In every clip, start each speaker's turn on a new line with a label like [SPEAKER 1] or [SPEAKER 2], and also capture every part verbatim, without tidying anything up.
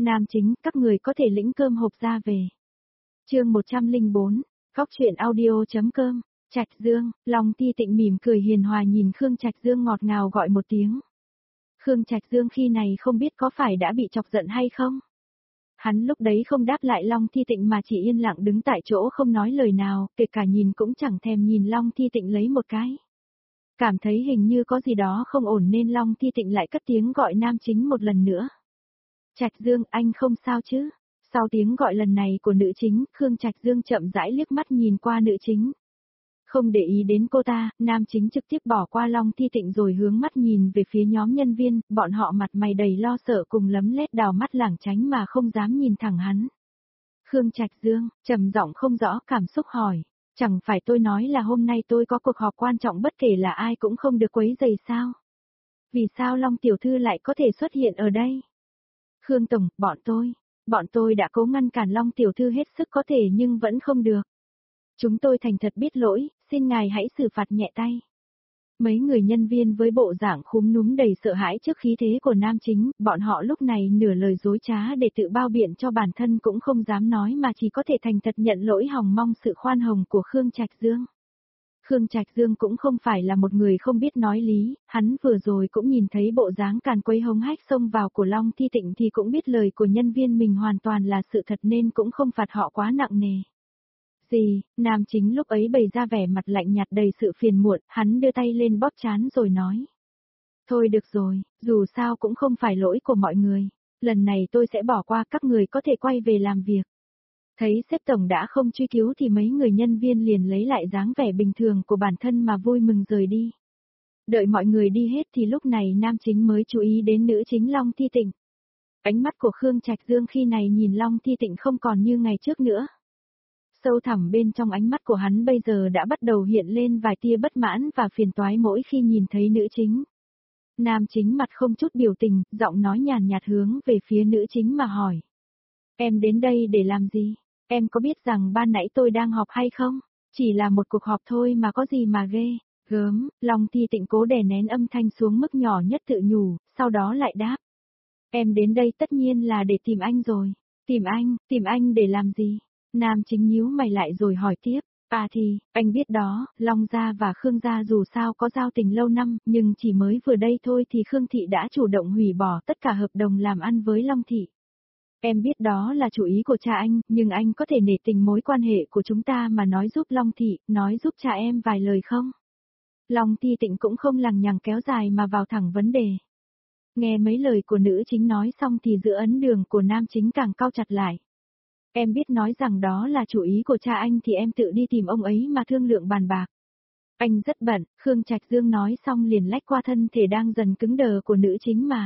[SPEAKER 1] Nam chính, các người có thể lĩnh cơm hộp ra về. Chương một trăm lẻ bốn, Góc truyện audio.com, Trạch Dương, Long Ti Tịnh mỉm cười hiền hòa nhìn Khương Trạch Dương ngọt ngào gọi một tiếng. Khương Trạch Dương khi này không biết có phải đã bị chọc giận hay không. Hắn lúc đấy không đáp lại Long Thi Tịnh mà chỉ yên lặng đứng tại chỗ không nói lời nào, kể cả nhìn cũng chẳng thèm nhìn Long Thi Tịnh lấy một cái. Cảm thấy hình như có gì đó không ổn nên Long Thi Tịnh lại cất tiếng gọi nam chính một lần nữa. Trạch Dương, anh không sao chứ? Sau tiếng gọi lần này của nữ chính, Khương Trạch Dương chậm rãi liếc mắt nhìn qua nữ chính. Không để ý đến cô ta, nam chính trực tiếp bỏ qua Long Thi Tịnh rồi hướng mắt nhìn về phía nhóm nhân viên, bọn họ mặt mày đầy lo sợ cùng lấm lét đào mắt lảng tránh mà không dám nhìn thẳng hắn. Khương Trạch Dương, trầm giọng không rõ cảm xúc hỏi, chẳng phải tôi nói là hôm nay tôi có cuộc họp quan trọng bất kể là ai cũng không được quấy rầy sao? Vì sao Long Tiểu Thư lại có thể xuất hiện ở đây? Khương Tổng, bọn tôi, bọn tôi đã cố ngăn cản Long Tiểu Thư hết sức có thể nhưng vẫn không được. Chúng tôi thành thật biết lỗi, xin ngài hãy xử phạt nhẹ tay. Mấy người nhân viên với bộ dạng khúm núm đầy sợ hãi trước khí thế của nam chính, bọn họ lúc này nửa lời dối trá để tự bao biện cho bản thân cũng không dám nói mà chỉ có thể thành thật nhận lỗi hòng mong sự khoan hồng của Khương Trạch Dương. Khương Trạch Dương cũng không phải là một người không biết nói lý, hắn vừa rồi cũng nhìn thấy bộ dáng càn quấy hống hách xông vào của Long Thi Tịnh thì cũng biết lời của nhân viên mình hoàn toàn là sự thật nên cũng không phạt họ quá nặng nề. Gì, nam chính lúc ấy bày ra vẻ mặt lạnh nhạt đầy sự phiền muộn, hắn đưa tay lên bóp trán rồi nói. Thôi được rồi, dù sao cũng không phải lỗi của mọi người, lần này tôi sẽ bỏ qua các người có thể quay về làm việc. Thấy sếp tổng đã không truy cứu thì mấy người nhân viên liền lấy lại dáng vẻ bình thường của bản thân mà vui mừng rời đi. Đợi mọi người đi hết thì lúc này nam chính mới chú ý đến nữ chính Long Thi Tịnh. Ánh mắt của Khương Trạch Dương khi này nhìn Long Thi Tịnh không còn như ngày trước nữa. Sâu thẳm bên trong ánh mắt của hắn bây giờ đã bắt đầu hiện lên vài tia bất mãn và phiền toái mỗi khi nhìn thấy nữ chính. Nam chính mặt không chút biểu tình, giọng nói nhàn nhạt hướng về phía nữ chính mà hỏi. Em đến đây để làm gì? Em có biết rằng ban nãy tôi đang họp hay không? Chỉ là một cuộc họp thôi mà có gì mà ghê. Gớm, Long Thi Tịnh cố đè nén âm thanh xuống mức nhỏ nhất tự nhủ, sau đó lại đáp. Em đến đây tất nhiên là để tìm anh rồi. Tìm anh, tìm anh để làm gì? Nam chính nhíu mày lại rồi hỏi tiếp, à thì, anh biết đó, Long Gia và Khương Gia dù sao có giao tình lâu năm, nhưng chỉ mới vừa đây thôi thì Khương Thị đã chủ động hủy bỏ tất cả hợp đồng làm ăn với Long Thị. Em biết đó là chủ ý của cha anh, nhưng anh có thể nể tình mối quan hệ của chúng ta mà nói giúp Long Thị, nói giúp cha em vài lời không? Long Thi Tịnh cũng không lằng nhằng kéo dài mà vào thẳng vấn đề. Nghe mấy lời của nữ chính nói xong thì giữa ấn đường của nam chính càng cau chặt lại. Em biết nói rằng đó là chủ ý của cha anh thì em tự đi tìm ông ấy mà thương lượng bàn bạc. Anh rất bận, Khương Trạch Dương nói xong liền lách qua thân thể đang dần cứng đờ của nữ chính mà.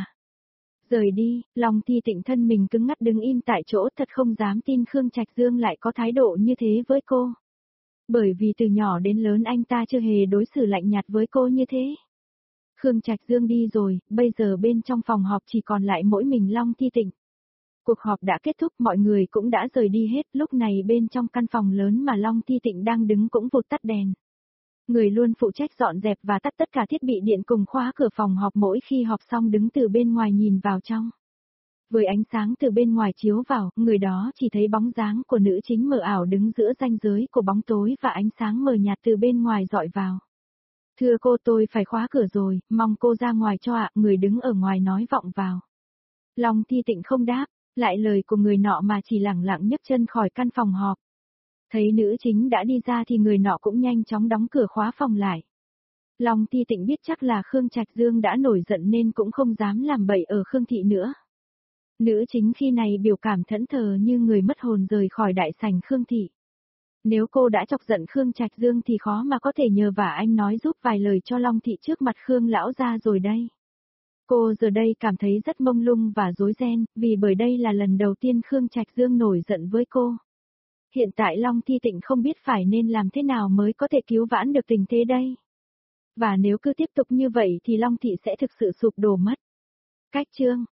[SPEAKER 1] Rời đi, Long Thi Tịnh thân mình cứng ngắt đứng im tại chỗ thật không dám tin Khương Trạch Dương lại có thái độ như thế với cô. Bởi vì từ nhỏ đến lớn anh ta chưa hề đối xử lạnh nhạt với cô như thế. Khương Trạch Dương đi rồi, bây giờ bên trong phòng họp chỉ còn lại mỗi mình Long Thi Tịnh. Cuộc họp đã kết thúc mọi người cũng đã rời đi hết, lúc này bên trong căn phòng lớn mà Long Thi Tịnh đang đứng cũng vụt tắt đèn. Người luôn phụ trách dọn dẹp và tắt tất cả thiết bị điện cùng khóa cửa phòng họp mỗi khi họp xong đứng từ bên ngoài nhìn vào trong. Với ánh sáng từ bên ngoài chiếu vào, người đó chỉ thấy bóng dáng của nữ chính mờ ảo đứng giữa ranh giới của bóng tối và ánh sáng mờ nhạt từ bên ngoài dọi vào. Thưa cô tôi phải khóa cửa rồi, mong cô ra ngoài cho ạ, người đứng ở ngoài nói vọng vào. Long Thi Tịnh không đáp. Lại lời của người nọ mà chỉ lẳng lặng nhấc chân khỏi căn phòng họp. Thấy nữ chính đã đi ra thì người nọ cũng nhanh chóng đóng cửa khóa phòng lại. Long Thi Tịnh biết chắc là Khương Trạch Dương đã nổi giận nên cũng không dám làm bậy ở Khương Thị nữa. Nữ chính khi này biểu cảm thẫn thờ như người mất hồn rời khỏi đại sảnh Khương Thị. Nếu cô đã chọc giận Khương Trạch Dương thì khó mà có thể nhờ vả anh nói giúp vài lời cho Long Thị trước mặt Khương lão gia rồi đây. Cô giờ đây cảm thấy rất mông lung và rối ren, vì bởi đây là lần đầu tiên Khương Trạch Dương nổi giận với cô. Hiện tại Long Thi Tịnh không biết phải nên làm thế nào mới có thể cứu vãn được tình thế đây. Và nếu cứ tiếp tục như vậy thì Long Thị sẽ thực sự sụp đổ mất. Cách chương